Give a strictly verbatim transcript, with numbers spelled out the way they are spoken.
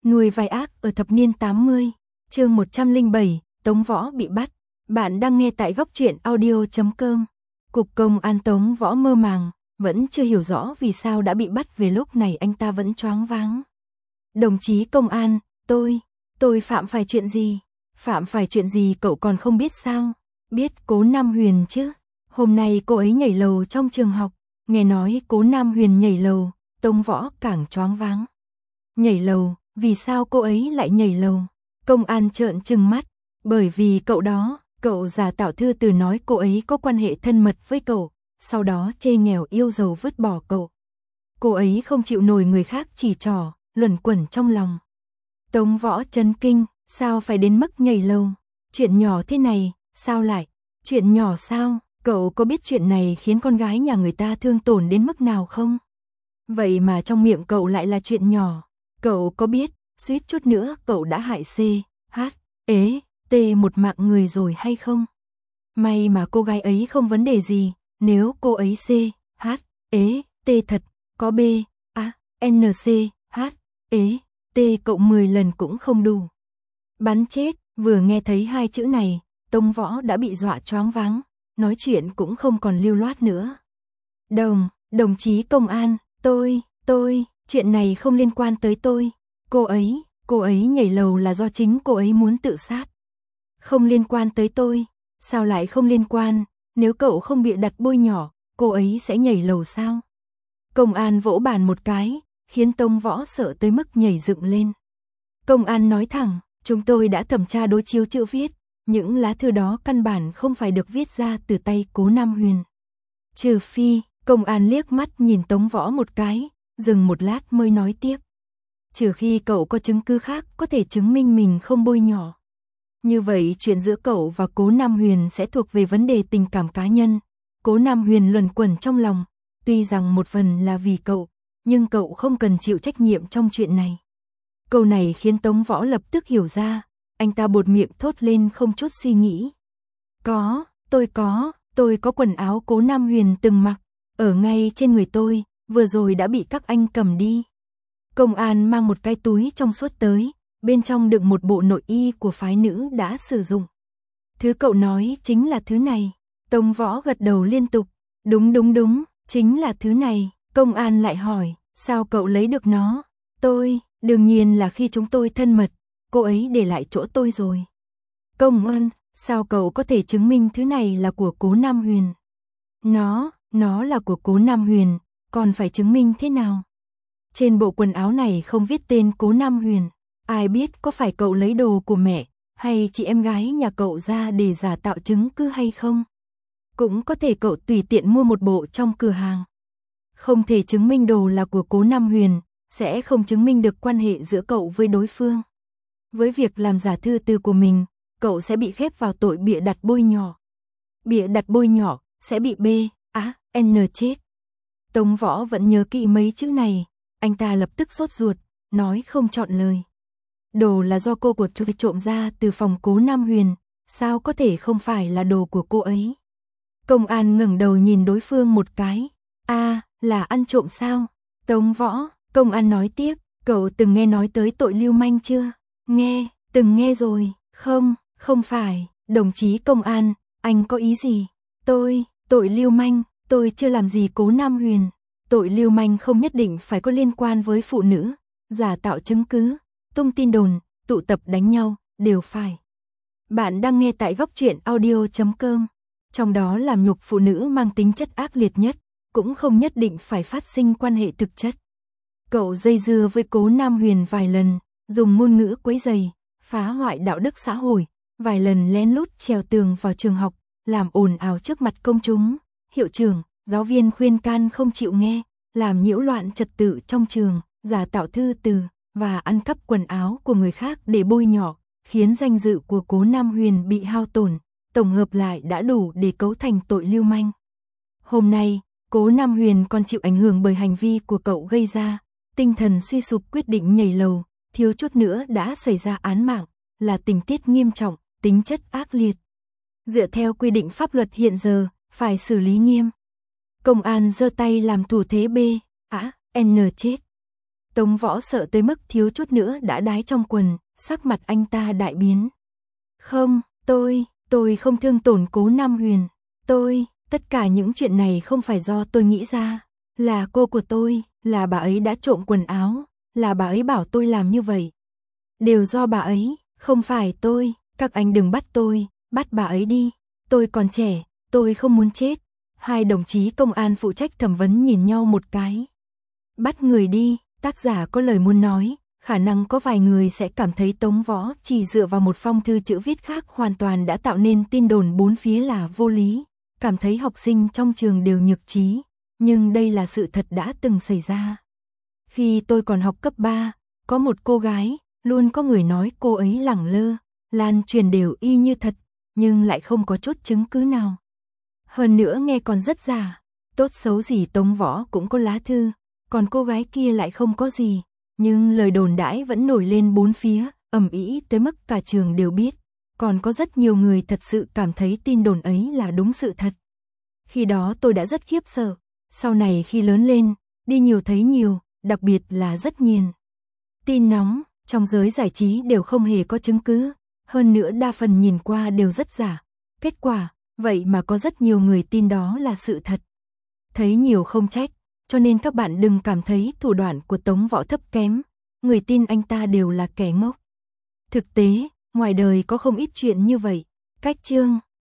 Nuôi vai ác ở thập niên tám mươi, chương một trăm lẻ bảy, Tống Võ bị bắt. Bạn đang nghe tại góc truyện audio chấm com. Cục công an Tống Võ mơ màng, vẫn chưa hiểu rõ vì sao đã bị bắt, về lúc này anh ta vẫn choáng váng. Đồng chí công an, tôi, tôi phạm phải chuyện gì? Phạm phải chuyện gì cậu còn không biết sao? Biết Cố Nam Huyền chứ? Hôm nay cô ấy nhảy lầu trong trường học, nghe nói Cố Nam Huyền nhảy lầu, Tống Võ càng choáng váng. Nhảy lầu, vì sao cô ấy lại nhảy lầu? Công an trợn trừng mắt, bởi vì cậu đó, cậu giả tạo thư từ nói cô ấy có quan hệ thân mật với cậu, sau đó chê nghèo yêu giàu vứt bỏ cậu. Cô ấy không chịu nổi người khác chỉ trỏ, luẩn quẩn trong lòng. Tống Võ chấn kinh, sao phải đến mức nhảy lầu? Chuyện nhỏ thế này, sao lại? Chuyện nhỏ sao? Cậu có biết chuyện này khiến con gái nhà người ta thương tổn đến mức nào không? Vậy mà trong miệng cậu lại là chuyện nhỏ. Cậu có biết, suýt chút nữa cậu đã hại C, H, ế, T một mạng người rồi hay không? May mà cô gái ấy không vấn đề gì, nếu cô ấy C, H, ế, T thật, có B, A, N, C, H, ế, T cậu mười lần cũng không đủ. Bắn chết, vừa nghe thấy hai chữ này, Tống Võ đã bị dọa choáng váng, nói chuyện cũng không còn lưu loát nữa. Đồng, đồng chí công an, tôi, tôi, chuyện này không liên quan tới tôi. Cô ấy, cô ấy nhảy lầu là do chính cô ấy muốn tự sát. Không liên quan tới tôi. Sao lại không liên quan? Nếu cậu không bịa đặt bôi nhỏ, cô ấy sẽ nhảy lầu sao? Công an vỗ bàn một cái, khiến Tống Võ sợ tới mức nhảy dựng lên. Công an nói thẳng, chúng tôi đã thẩm tra đối chiếu chữ viết, những lá thư đó căn bản không phải được viết ra từ tay Cố Nam Huyền. Trừ phi, công an liếc mắt nhìn Tống Võ một cái, dừng một lát mới nói tiếp. Trừ khi cậu có chứng cứ khác có thể chứng minh mình không bôi nhỏ. Như vậy chuyện giữa cậu và Cố Nam Huyền sẽ thuộc về vấn đề tình cảm cá nhân. Cố Nam Huyền luẩn quẩn trong lòng, tuy rằng một phần là vì cậu, nhưng cậu không cần chịu trách nhiệm trong chuyện này. Câu này khiến Tống Võ lập tức hiểu ra, anh ta buột miệng thốt lên không chút suy nghĩ. Có, tôi có, tôi có quần áo Cố Nam Huyền từng mặc, ở ngay trên người tôi, vừa rồi đã bị các anh cầm đi. Công an mang một cái túi trong suốt tới, bên trong đựng một bộ nội y của phái nữ đã sử dụng. Thứ cậu nói chính là thứ này. Tống Võ gật đầu liên tục, đúng đúng đúng, chính là thứ này. Công an lại hỏi, sao cậu lấy được nó? Tôi, đương nhiên là khi chúng tôi thân mật, cô ấy để lại chỗ tôi rồi. Công an, sao cậu có thể chứng minh thứ này là của Cố Nam Huyền? Nó, nó là của Cố Nam Huyền, còn phải chứng minh thế nào? Trên bộ quần áo này không viết tên Cố Nam Huyền, ai biết có phải cậu lấy đồ của mẹ hay chị em gái nhà cậu ra để giả tạo chứng cứ hay không? Cũng có thể cậu tùy tiện mua một bộ trong cửa hàng. Không thể chứng minh đồ là của Cố Nam Huyền, sẽ không chứng minh được quan hệ giữa cậu với đối phương. Với việc làm giả thư từ của mình, cậu sẽ bị khép vào tội bịa đặt bôi nhỏ. Bịa đặt bôi nhỏ sẽ bị B, A, N chết. Tống Võ vẫn nhớ kỹ mấy chữ này, anh ta lập tức sốt ruột, nói không chọn lời. Đồ là do cô của tôi trộm ra từ phòng Cố Nam Huyền, sao có thể không phải là đồ của cô ấy? Công an ngẩng đầu nhìn đối phương một cái, a à, là ăn trộm sao? Tống Võ, công an nói tiếp, cậu từng nghe nói tới tội lưu manh chưa? Nghe, từng nghe rồi, không, không phải, đồng chí công an, anh có ý gì? Tôi, tội lưu manh, tôi chưa làm gì Cố Nam Huyền. Tội lưu manh không nhất định phải có liên quan với phụ nữ, giả tạo chứng cứ, tung tin đồn, tụ tập đánh nhau, đều phải. Bạn đang nghe tại góc truyện audio chấm com, trong đó làm nhục phụ nữ mang tính chất ác liệt nhất, cũng không nhất định phải phát sinh quan hệ thực chất. Cậu dây dưa với Cố Nam Huyền vài lần, dùng ngôn ngữ quấy rầy, phá hoại đạo đức xã hội, vài lần lén lút trèo tường vào trường học, làm ồn ào trước mặt công chúng, hiệu trưởng, giáo viên khuyên can không chịu nghe, làm nhiễu loạn trật tự trong trường, giả tạo thư từ và ăn cắp quần áo của người khác để bôi nhọ, khiến danh dự của Cố Nam Huyền bị hao tổn, tổng hợp lại đã đủ để cấu thành tội lưu manh. Hôm nay, Cố Nam Huyền còn chịu ảnh hưởng bởi hành vi của cậu gây ra, tinh thần suy sụp quyết định nhảy lầu, thiếu chút nữa đã xảy ra án mạng, là tình tiết nghiêm trọng, tính chất ác liệt. Dựa theo quy định pháp luật hiện giờ, phải xử lý nghiêm. Công an giơ tay làm thủ thế B, A, N chết. Tống Võ sợ tới mức thiếu chút nữa đã đái trong quần, sắc mặt anh ta đại biến. Không, tôi, tôi không thương tổn Cố Nam Huyền. Tôi, tất cả những chuyện này không phải do tôi nghĩ ra. Là cô của tôi, là bà ấy đã trộm quần áo, là bà ấy bảo tôi làm như vậy. Đều do bà ấy, không phải tôi, các anh đừng bắt tôi, bắt bà ấy đi. Tôi còn trẻ, tôi không muốn chết. Hai đồng chí công an phụ trách thẩm vấn nhìn nhau một cái. Bắt người đi, tác giả có lời muốn nói, khả năng có vài người sẽ cảm thấy Tống Võ chỉ dựa vào một phong thư chữ viết khác hoàn toàn đã tạo nên tin đồn bốn phía là vô lý, cảm thấy học sinh trong trường đều nhược trí, nhưng đây là sự thật đã từng xảy ra. Khi tôi còn học cấp ba, có một cô gái, luôn có người nói cô ấy lẳng lơ, lan truyền đều y như thật, nhưng lại không có chút chứng cứ nào. Hơn nữa nghe còn rất giả, tốt xấu gì Tống Võ cũng có lá thư, còn cô gái kia lại không có gì, nhưng lời đồn đãi vẫn nổi lên bốn phía, ầm ĩ tới mức cả trường đều biết, còn có rất nhiều người thật sự cảm thấy tin đồn ấy là đúng sự thật. Khi đó tôi đã rất khiếp sợ, sau này khi lớn lên, đi nhiều thấy nhiều, đặc biệt là rất nghiền. Tin nóng, trong giới giải trí đều không hề có chứng cứ, hơn nữa đa phần nhìn qua đều rất giả. Kết quả, vậy mà có rất nhiều người tin đó là sự thật. Thấy nhiều không trách, cho nên các bạn đừng cảm thấy thủ đoạn của Tống Võ thấp kém, người tin anh ta đều là kẻ ngốc. Thực tế, ngoài đời có không ít chuyện như vậy. Cách chương